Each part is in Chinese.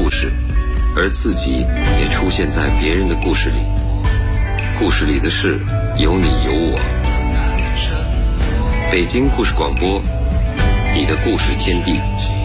故事，而自己也出现在别人的故事里。故事里的事有你有我。北京故事广播，你的故事天地。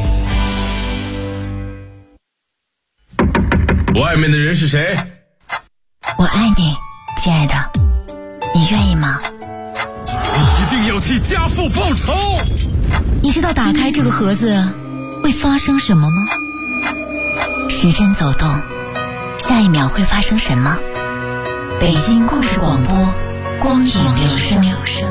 外面的人是谁？ 我爱你，亲爱的，你愿意吗？ 你一定要替家父报仇！ 你知道打开这个盒子会发生什么吗？时针走动，下一秒会发生什么？北京故事广播，光影留声。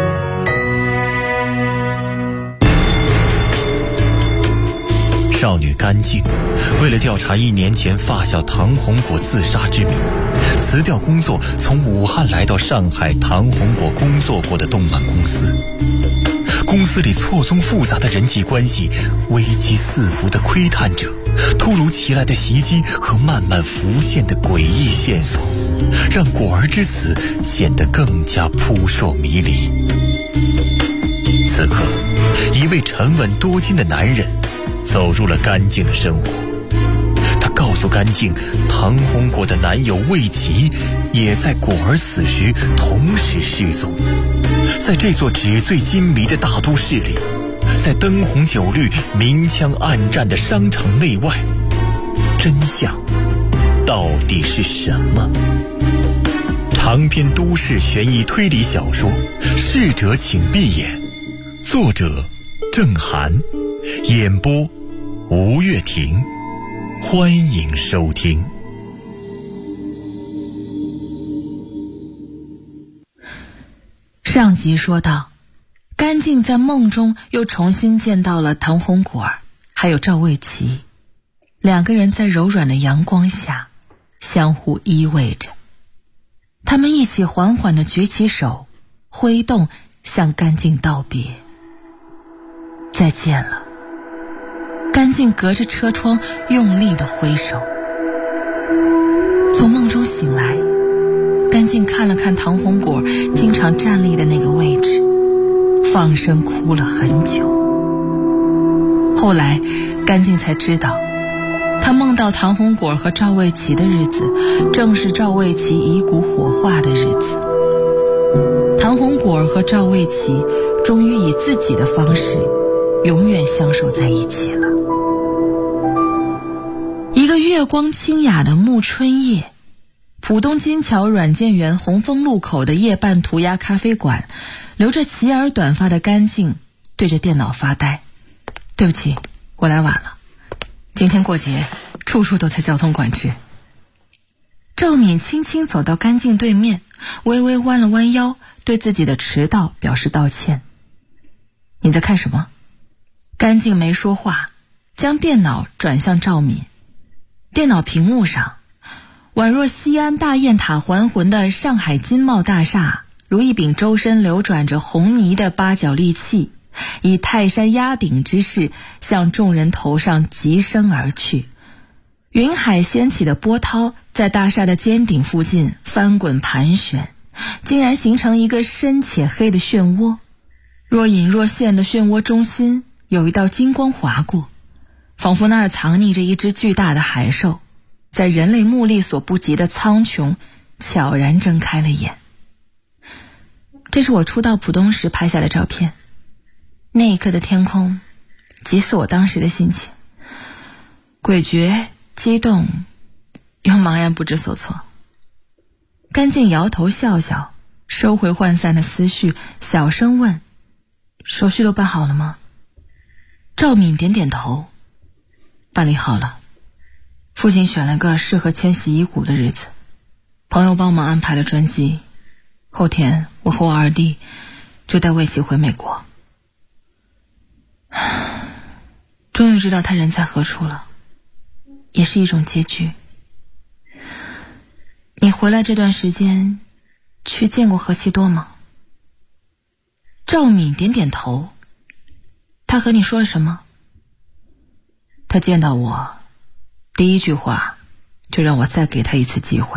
少女甘静为了调查1年前发小唐红果自杀之谜，辞掉工作，从武汉来到上海唐红果工作过的动漫公司。公司里错综复杂的人际关系，危机四伏的窥探者，突如其来的袭击和慢慢浮现的诡异线索，让果儿之死显得更加扑朔迷离。此刻，一位沉稳多金的男人走入了甘静的生活。他告诉甘静，唐红果的男友魏琪也在果儿死时同时失踪。在这座纸醉金迷的大都市里，在灯红酒绿、明枪暗战的商场内外，真相到底是什么？长篇都市悬疑推理小说《逝者请闭眼》，作者郑涵，演播吴月婷，欢迎收听。 上集说到，甘静在梦中又重新见到了唐红果儿还有赵卫琪，两个人在柔软的阳光下相互依偎着。他们一起缓缓地举起手，挥动向甘静道别。再见了。甘静隔着车窗用力地挥手。从梦中醒来，甘静看了看唐红果经常站立的那个位置，放声哭了很久。后来甘静才知道，她梦到唐红果和赵卫琪的日子，正是赵卫琪遗骨火化的日子。唐红果和赵卫琪终于以自己的方式永远相守在一起了。一个月光清雅的暮春夜，浦东金桥软件园红枫路口的夜半涂鸦咖啡馆，留着齐耳短发的甘静对着电脑发呆。对不起，我来晚了，今天过节，处处都在交通管制。赵敏轻轻走到甘静对面，微微弯了弯腰，对自己的迟到表示道歉。你在看什么？甘静没说话，将电脑转向赵敏。电脑屏幕上，宛若西安大雁塔还魂的上海金茂大厦，如一柄周身流转着红泥的八角利器，以泰山压顶之势向众人头上急升而去。云海掀起的波涛在大厦的尖顶附近翻滚盘旋，竟然形成一个深且黑的漩涡。若隐若现的漩涡中心有一道金光划过，仿佛那儿藏匿着一只巨大的海兽，在人类目力所不及的苍穹悄然睁开了眼。这是我初到浦东时拍下的照片，那一刻的天空急死我当时的心情，诡谲、激动又茫然不知所措。甘静摇头笑笑，收回涣散的思绪，小声问：手续都办好了吗？赵敏点点头，办理好了。父亲选了个适合迁徙遗骨的日子，朋友帮忙安排了专机，后天我和我二弟就带卫琪回美国。终于知道他人在何处了，也是一种结局。你回来这段时间去见过何其多吗？赵敏点点头。他和你说了什么？他见到我第一句话就让我再给他一次机会。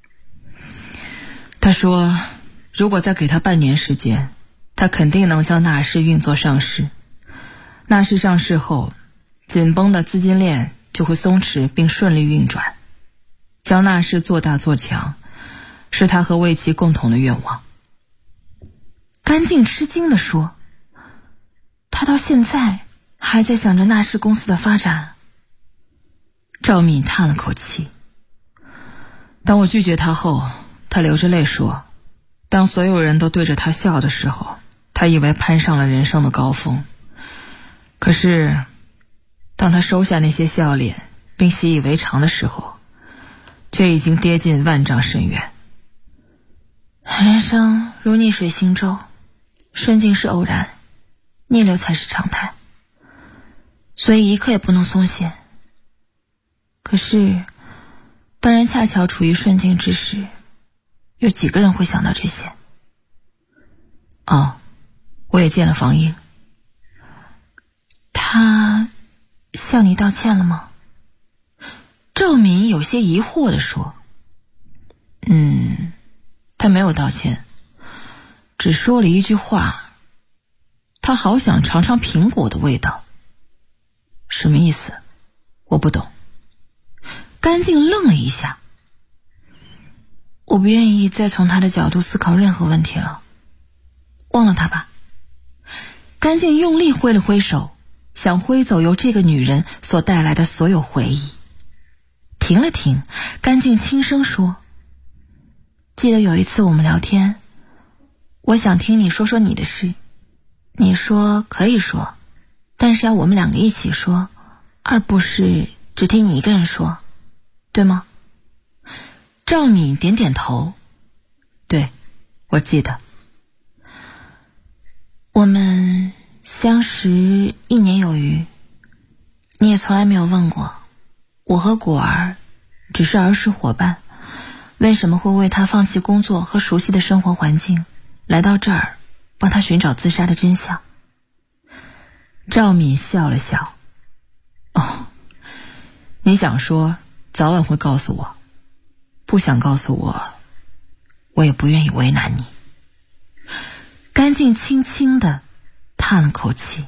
他说如果再给他半年时间，他肯定能将纳氏运作上市。纳氏上市后，紧绷的资金链就会松弛并顺利运转，将那事做大做强，是他和魏琪共同的愿望。甘静吃惊地说，他到现在还在想着那事公司的发展。赵敏叹了口气。当我拒绝他后，他流着泪说，当所有人都对着他笑的时候，他以为攀上了人生的高峰。可是当他收下那些笑脸并习以为常的时候，却已经跌进万丈深渊。人生如逆水行舟，顺境是偶然，逆流才是常态，所以一刻也不能松懈。可是当人恰巧处于顺境之时，有几个人会想到这些？我也见了房英。他向你道歉了吗？赵敏有些疑惑地说，他没有道歉，只说了一句话，他好想尝尝苹果的味道。什么意思？我不懂。甘静愣了一下。我不愿意再从他的角度思考任何问题了，忘了他吧。甘静用力挥了挥手，想挥走由这个女人所带来的所有回忆。停了停，甘静轻声说，记得有一次我们聊天，我想听你说说你的事，你说可以说，但是要我们两个一起说，而不是只听你一个人说，对吗？赵敏点点头，对，我记得。我们相识1年有余，你也从来没有问过我和果儿只是儿时伙伴，为什么会为他放弃工作和熟悉的生活环境，来到这儿帮他寻找自杀的真相。赵敏笑了笑，你想说早晚会告诉我，不想告诉我，我也不愿意为难你。甘静轻轻地叹了口气。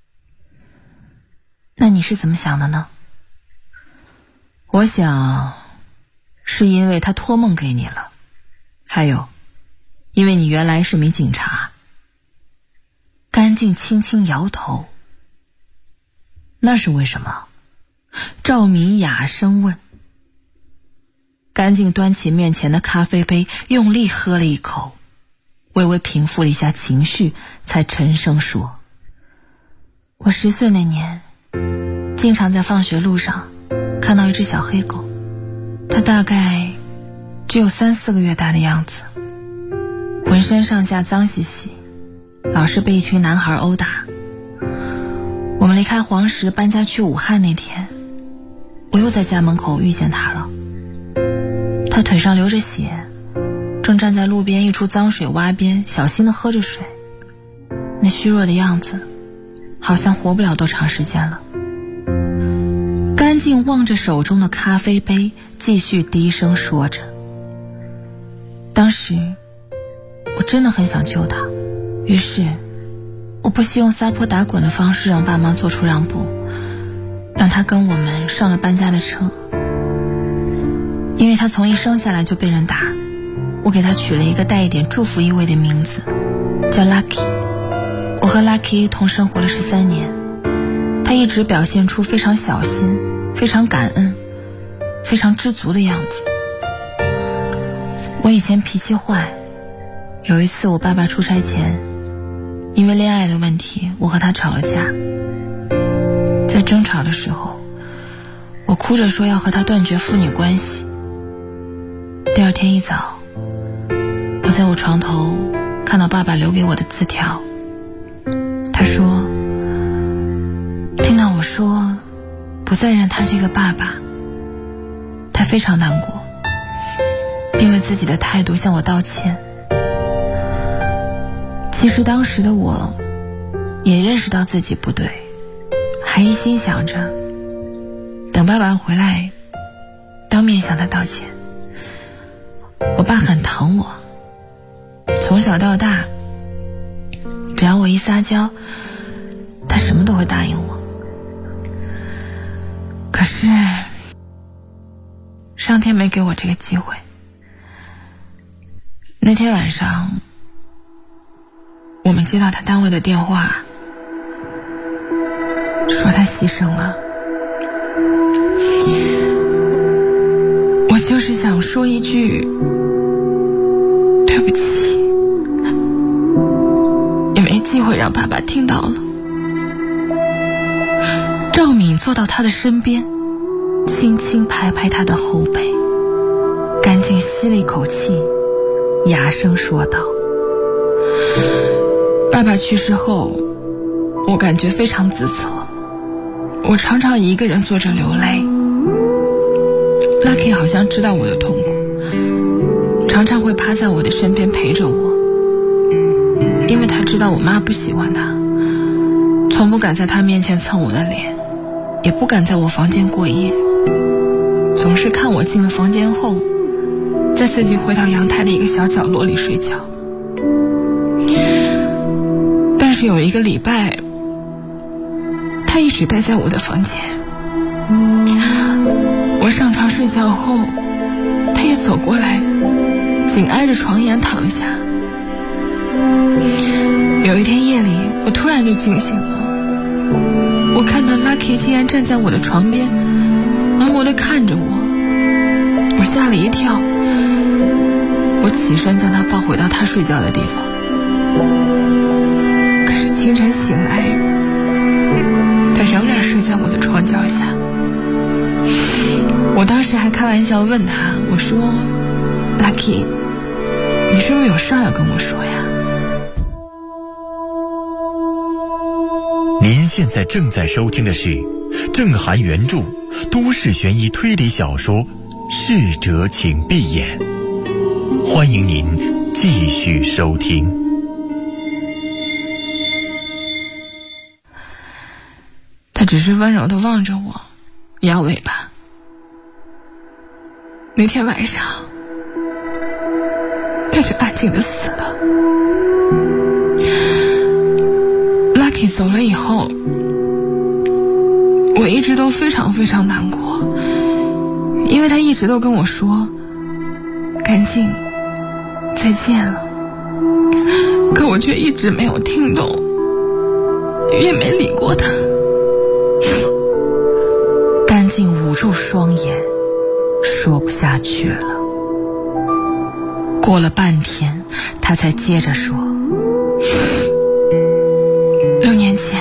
那你是怎么想的呢？我想是因为他托梦给你了，还有因为你原来是名警察。甘静轻轻摇头。那是为什么？赵敏哑声问。甘静端起面前的咖啡杯，用力喝了一口，微微平复了一下情绪，才沉声说，我10岁那年，经常在放学路上看到一只小黑狗，它大概只有3、4个月大的样子，浑身上下脏兮兮，老是被一群男孩殴打。我们离开黄石搬家去武汉那天，我又在家门口遇见它了。他腿上流着血，正站在路边一处脏水洼边，小心地喝着水，那虚弱的样子好像活不了多长时间了。甘静望着手中的咖啡杯，继续低声说着，当时我真的很想救他，于是我不惜用撒泼打滚的方式让爸妈做出让步，让他跟我们上了搬家的车。因为他从一生下来就被人打，我给他取了一个带一点祝福意味的名字，叫 Lucky。 我和 Lucky 一同生活了13年，他一直表现出非常小心、非常感恩、非常知足的样子。我以前脾气坏，有一次我爸爸出差前，因为恋爱的问题，我和他吵了架。在争吵的时候，我哭着说要和他断绝父女关系。第二天一早，我在我床头看到爸爸留给我的字条，他说，听到我说不再认他这个爸爸，他非常难过，并为自己的态度向我道歉。其实当时的我也认识到自己不对，还一心想着等爸爸回来当面向他道歉。我爸很疼我，从小到大只要我一撒娇，他什么都会答应我。可可是上天没给我这个机会。那天晚上我们接到他单位的电话，说他牺牲了。我就是想说一句对不起，也没机会让爸爸听到了。赵敏坐到他的身边，轻轻拍拍他的后背，干净吸了一口气，哑声说道：爸爸去世后，我感觉非常自责，我常常一个人坐着流泪。Lucky 好像知道我的痛苦，常常会趴在我的身边陪着我，因为他知道我妈不喜欢他，从不敢在他面前蹭我的脸，也不敢在我房间过夜，总是看我进了房间后，再自己回到阳台的一个小角落里睡觉。但是有一个礼拜，他一直待在我的房间。我上床睡觉后，他也走过来，紧挨着床沿躺下。有一天夜里，我突然就惊醒了，我看到 Lucky 竟然站在我的床边，默默地看着我，我吓了一跳。我起身将他抱回到他睡觉的地方。可是清晨醒来，他仍然睡在我的床脚下。我当时还开玩笑问他，我说 Lucky， 你是不是有事要跟我说呀？ 您现在正在收听的是郑涵原著都市悬疑推理小说《逝者请闭眼》，欢迎您继续收听。 他只是温柔地望着我，摇尾巴。那天晚上，他就安静地死了。Lucky 走了以后，我一直都非常非常难过，因为他一直都跟我说干净再见了，可我却一直没有听懂，也没理过他。干净捂住双眼，说不下去了。过了半天，他才接着说：6年前，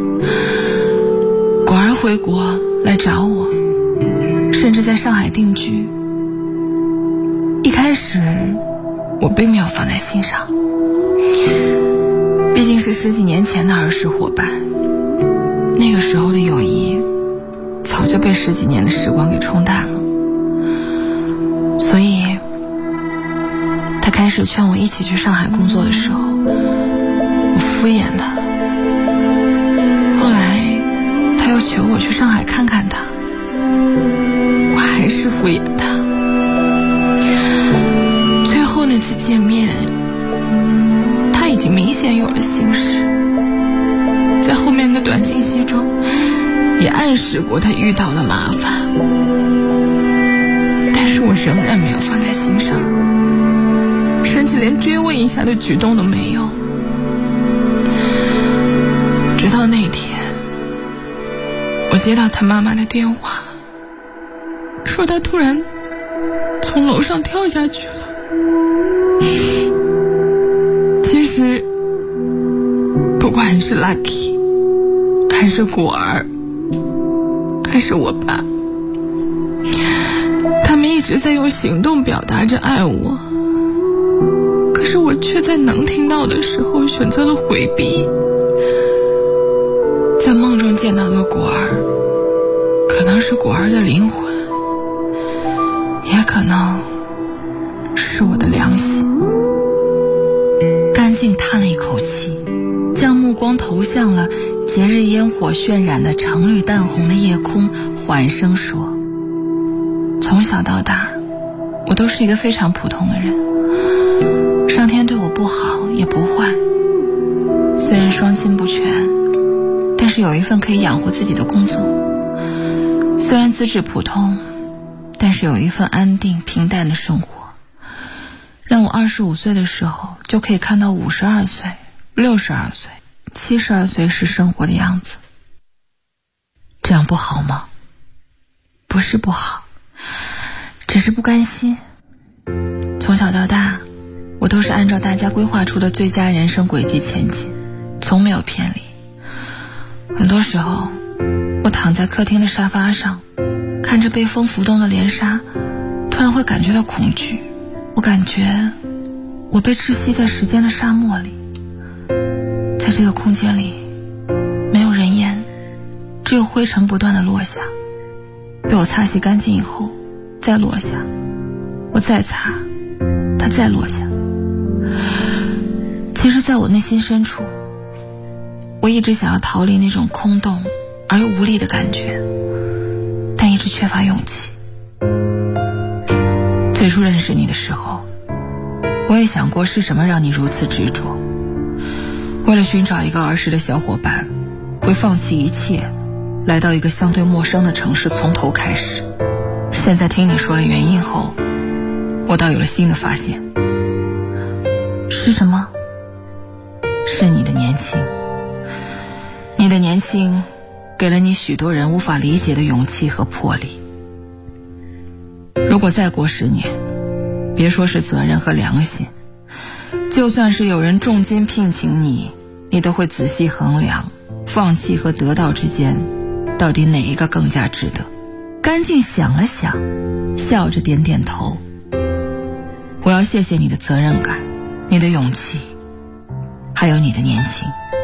果儿回国来找我，甚至在上海定居。一开始，我并没有放在心上，毕竟是10几年前的儿时伙伴，那个时候的友谊早就被10几年的时光给冲淡了。所以他开始劝我一起去上海工作的时候，我敷衍他。后来他又求我去上海看看他，我还是敷衍他。最后那次见面，他已经明显有了心事，在后面的短信息中也暗示过他遇到了麻烦，但是我仍然没有放在心上，甚至连追问一下的举动都没有。直到那天，我接到他妈妈的电话，说他突然从楼上跳下去了。其实不管是 Lucky 还是果儿还是我爸，他们一直在用行动表达着爱我，可是我却在能听到的时候选择了回避。在梦中见到的果儿，可能是果儿的灵魂，也可能是我的良心。干净叹了一口气，将目光投向了节日烟火渲染的橙绿淡红的夜空，缓声说：从小到大，我都是一个非常普通的人，上天对我不好也不坏，虽然双亲不全，但是有一份可以养活自己的工作， 虽然资质普通，但是有一份安定平淡的生活，让我25岁的时候就可以看到52岁、62岁、72岁时生活的样子。这样不好吗？不是不好，只是不甘心。从小到大，我都是按照大家规划出的最佳人生轨迹前进，从没有偏离。很多时候，我躺在客厅的沙发上，看着被风浮动的帘纱，突然会感觉到恐惧。我感觉我被窒息在时间的沙漠里，在这个空间里没有人烟，只有灰尘不断地落下，被我擦洗干净以后再落下，我再擦，它再落下。其实在我内心深处，我一直想要逃离那种空洞而又无力的感觉，但一直缺乏勇气。最初认识你的时候，我也想过是什么让你如此执着。为了寻找一个儿时的小伙伴，会放弃一切，来到一个相对陌生的城市，从头开始。现在听你说了原因后，我倒有了新的发现。是什么？是你的年轻。你的年轻给了你许多人无法理解的勇气和魄力。如果再过10年，别说是责任和良心，就算是有人重金聘请你，你都会仔细衡量放弃和得到之间到底哪一个更加值得。甘静想了想，笑着点点头。我要谢谢你的责任感，你的勇气，还有你的年轻。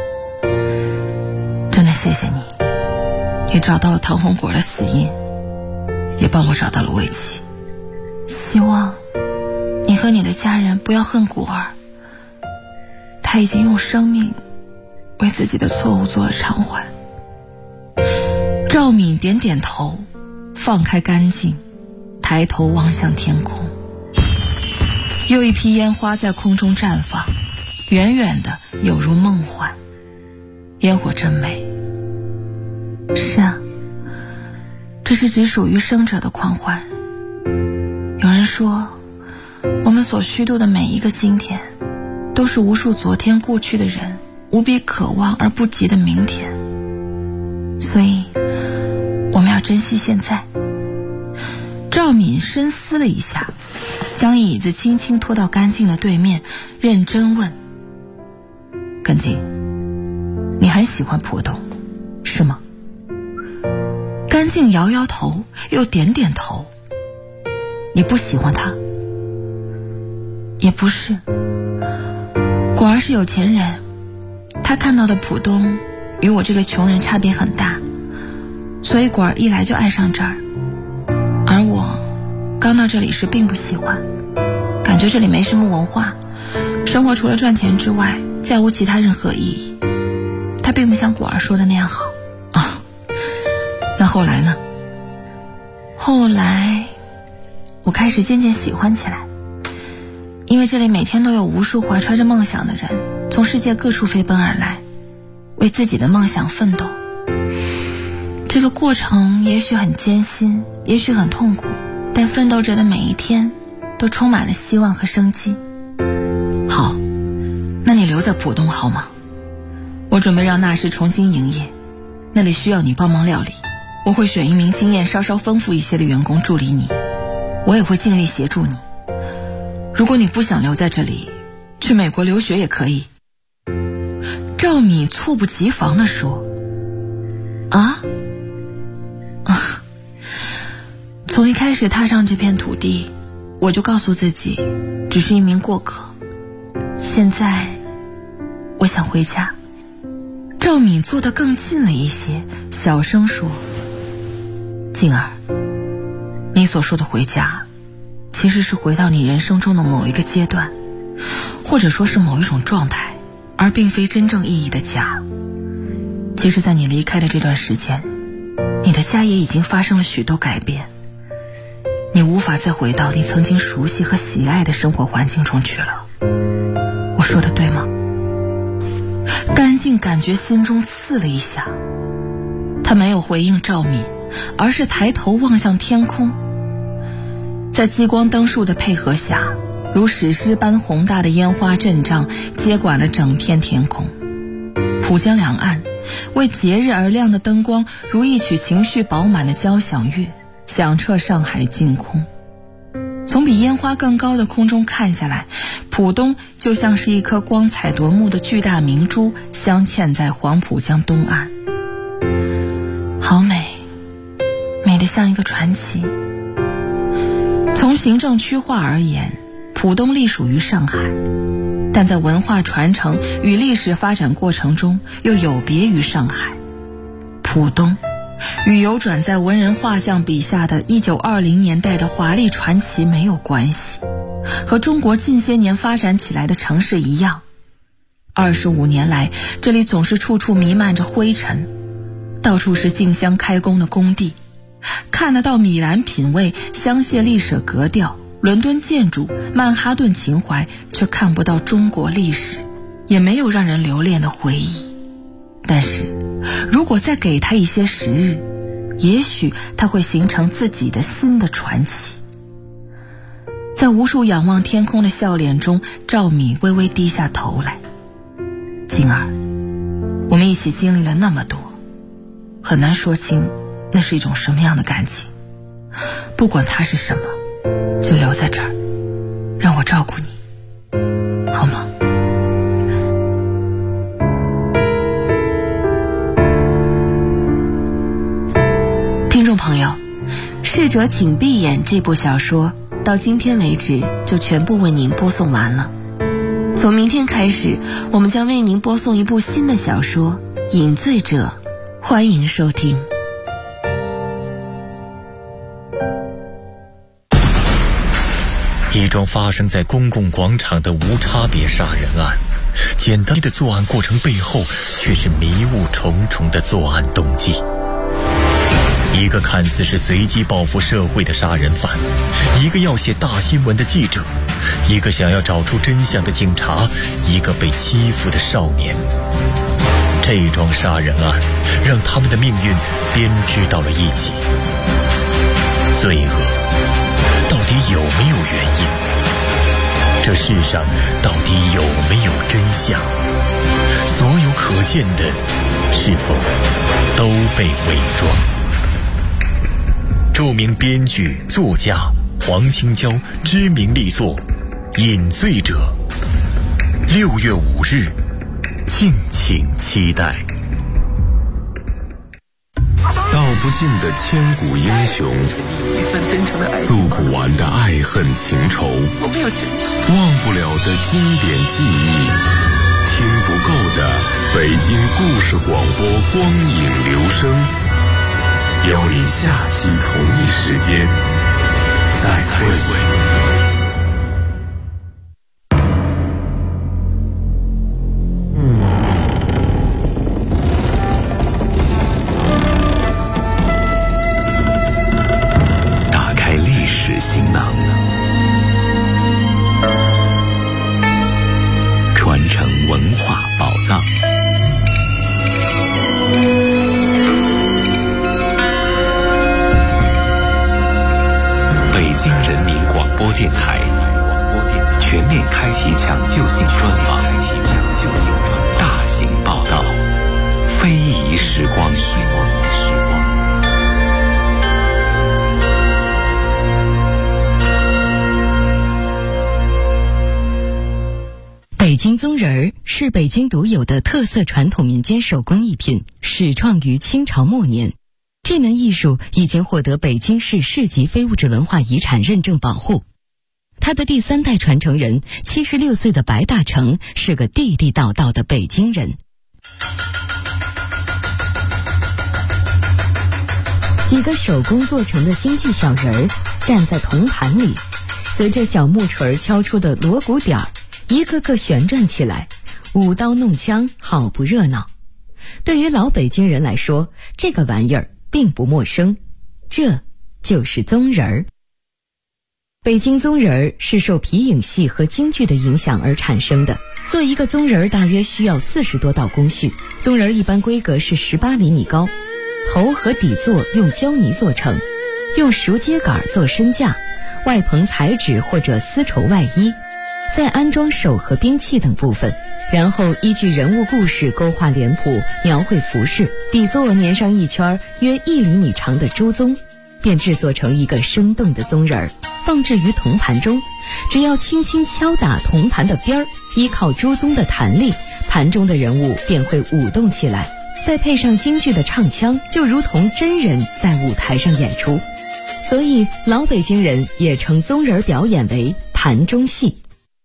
真的谢谢你，你找到了唐红果的死因，也帮我找到了魏琪。希望你和你的家人不要恨果儿，他已经用生命为自己的错误做了偿还。赵敏点点头，放开干净，抬头望向天空。又一批烟花在空中绽放，远远的有如梦幻。烟火真美。是啊，这是只属于生者的狂欢。有人说，我们所虚度的每一个今天，都是无数昨天过去的人无比渴望而不及的明天。所以我们要珍惜现在。赵敏深思了一下，将椅子轻轻拖到干净的对面，认真问：干净，你很喜欢浦东是吗？干净摇摇头，又点点头。你不喜欢他？也不是，果儿是有钱人，他看到的浦东与我这个穷人差别很大，所以果儿一来就爱上这儿。而我刚到这里时并不喜欢，感觉这里没什么文化，生活除了赚钱之外再无其他任何意义。他并不像果儿说的那样好啊。那后来呢？后来我开始渐渐喜欢起来，因为这里每天都有无数怀揣着梦想的人从世界各处飞奔而来，为自己的梦想奋斗。这个过程也许很艰辛，也许很痛苦，但奋斗着的每一天都充满了希望和生机。好，那你留在浦东好吗？我准备让纳什重新营业，那里需要你帮忙料理。我会选一名经验稍稍丰富一些的员工助理你，我也会尽力协助你。如果你不想留在这里，去美国留学也可以。赵敏猝不及防地说：从一开始踏上这片土地，我就告诉自己只是一名过客。现在我想回家。赵敏坐得更近了一些，小声说：静儿，你所说的回家其实是回到你人生中的某一个阶段，或者说是某一种状态，而并非真正意义的家。其实在你离开的这段时间，你的家也已经发生了许多改变，你无法再回到你曾经熟悉和喜爱的生活环境中去了。我说的对吗？干净感觉心中刺了一下，他没有回应赵敏， 而是抬头望向天空。在激光灯束的配合下，如史诗般宏大的烟花阵仗接管了整片天空。浦江两岸为节日而亮的灯光，如一曲情绪饱满的交响乐，响彻上海净空。从比烟花更高的空中看下来，浦东就像是一颗光彩夺目的巨大明珠，镶嵌在黄浦江东岸。好美，美得像一个传奇。从行政区划而言，浦东隶属于上海，但在文化传承与历史发展过程中又有别于上海。浦东与游转在文人画匠笔下的1920年代的华丽传奇没有关系，和中国近些年发展起来的城市一样，25年来这里总是处处弥漫着灰尘，到处是竞相开工的工地，看得到米兰品味、香榭丽舍格调、伦敦建筑、曼哈顿情怀，却看不到中国历史，也没有让人留恋的回忆。但是如果再给他一些时日，也许他会形成自己的新的传奇。在无数仰望天空的笑脸中，赵米微微低下头来。静儿，我们一起经历了那么多，很难说清那是一种什么样的感情。不管它是什么，就留在这儿，让我照顾你，好吗？听众朋友，逝者请闭眼这部小说到今天为止就全部为您播送完了。从明天开始，我们将为您播送一部新的小说《饮醉者》，欢迎收听。 一桩发生在公共广场的无差别杀人案，简单的作案过程背后却是迷雾重重的作案动机。一个看似是随机报复社会的杀人犯，一个要写大新闻的记者，一个想要找出真相的警察，一个被欺负的少年。这桩杀人案让他们的命运编织到了一起。罪恶到底有没有原因？这世上到底有没有真相？所有可见的是否都被伪装？著名编剧作家黄清娇知名力作《饮醉者》，6月5日，敬请期待。 道不尽的千古英雄，诉不完的爱恨情仇，忘不了的经典记忆，听不够的北京故事广播光影留声。邀你下期同一时间再会。 打开历史行囊，传承文化宝藏。北京人民广播电台全面开启抢救性专访，大型报道，非遗时光。 北京宗人儿是北京独有的特色传统民间手工艺品，始创于清朝末年。这门艺术已经获得北京市市级非物质文化遗产认证保护。他的第3代传承人76岁的白大成是个地地道道的北京人。几个手工做成的京剧小人儿站在铜盘里，随着小木锤敲出的锣鼓点儿，一个个旋转起来，舞刀弄枪，好不热闹。对于老北京人来说，这个玩意儿并不陌生，这就是宗人儿。北京宗人儿是受皮影戏和京剧的影响而产生的。做一个宗人儿大约需要40多道工序，宗人儿一般规格是18厘米高。 头和底座用胶泥做成，用熟秸秆做身架，外棚彩纸或者丝绸外衣，再安装手和兵器等部分，然后依据人物故事勾画脸谱，描绘服饰，底座粘上一圈约1厘米长的猪鬃，便制作成一个生动的鬃人，放置于铜盘中。只要轻轻敲打铜盘的边儿，依靠猪鬃的弹力，盘中的人物便会舞动起来，再配上京剧的唱腔，就如同真人在舞台上演出。所以老北京人也称鬃人表演为盘中戏。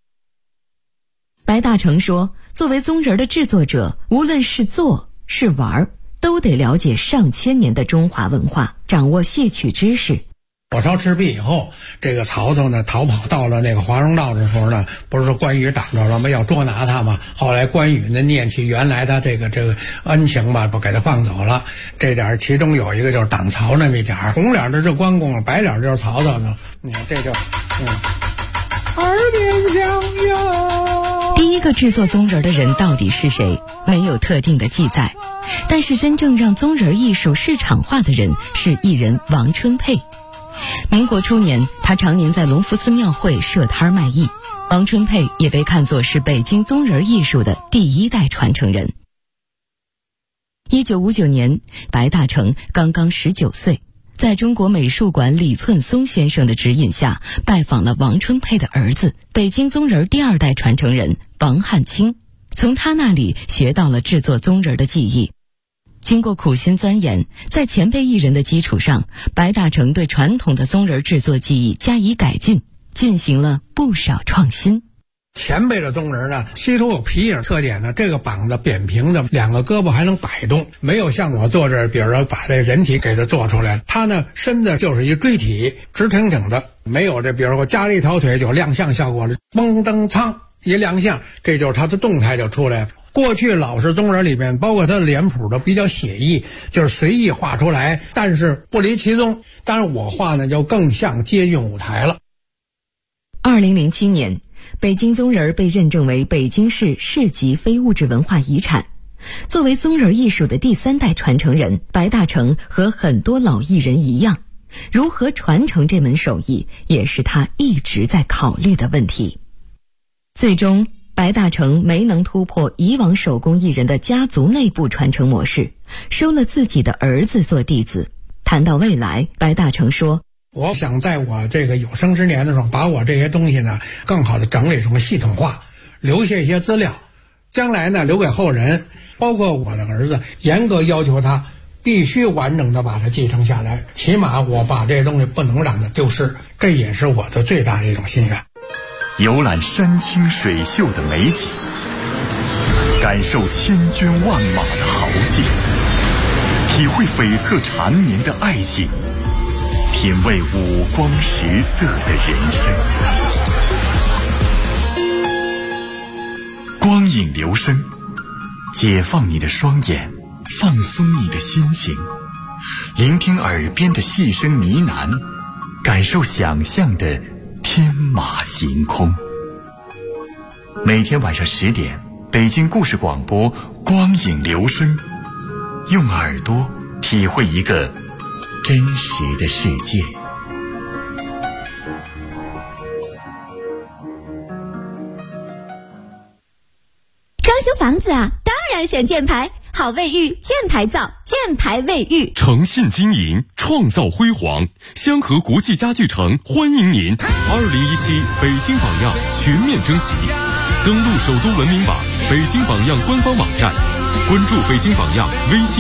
白大成说，作为鬃人的制作者，无论是做是玩，都得了解上千年的中华文化，掌握戏曲知识。 火烧赤壁以后，这个曹操呢逃跑到了那个华容道的时候呢，不是说关羽挡着了吗？要捉拿他嘛。后来关羽呢念起原来的这个恩情吧，不给他放走了。这点其中有一个就是挡曹那么一点，红脸的是关公，白脸就是曹操呢。你看这就耳边响哟。 第一个制作鬃人的人到底是谁？没有特定的记载。但是真正让鬃人艺术市场化的人是艺人王春佩。民国初年，他常年在隆福寺庙会设摊卖艺。王春佩也被看作是北京鬃人艺术的第1代传承人。1959年，白大成刚刚19岁，在中国美术馆李寸松先生的指引下，拜访了王春佩的儿子，北京鬃人第2代传承人王汉卿，从他那里学到了制作鬃人的技艺。经过苦心钻研，在前辈艺人的基础上，白大成对传统的鬃人制作技艺加以改进，进行了不少创新。 前辈的鬃人呢，稀疏有皮影特点呢，这个膀子扁平的，2个胳膊还能摆动，没有像我做这，比如说把这人体给它做出来，它呢身子就是一锥体，直挺挺的，没有这比如说加了一条腿就亮相效果了，嘣噔噌一亮相，这就是它的动态就出来了。过去老式鬃人里面，包括他的脸谱都比较写意，就是随意画出来，但是不离其宗。当然我画呢就更像接近舞台了。 2007年，北京鬃人被认证为北京市市级非物质文化遗产。作为鬃人艺术的第3代传承人，白大成和很多老艺人一样，如何传承这门手艺，也是他一直在考虑的问题。最终白大成没能突破以往手工艺人的家族内部传承模式，收了自己的儿子做弟子。谈到未来，白大成说， 我想在我这个有生之年的时候，把我这些东西呢更好的整理成系统化，留下一些资料，将来呢留给后人，包括我的儿子，严格要求他必须完整的把它继承下来，起码我把这些东西不能让它丢失，这也是我的最大的一种心愿。 游览山清水秀的美景，感受千军万马的豪气，体会悱恻缠绵的爱情，品味五光十色的人生。光影留声，解放你的双眼，放松你的心情，聆听耳边的细声呢喃，感受想象的天马行空。每天晚上10点，北京故事广播光影留声，用耳朵体会一个真实的世界。 装修房子啊，当然选箭牌，好卫浴，箭牌造，箭牌卫浴。 诚信经营，创造辉煌。香河国际家具城欢迎您！2017北京榜样全面征集，登录首都文明榜、北京榜样官方网站，关注北京榜样微信。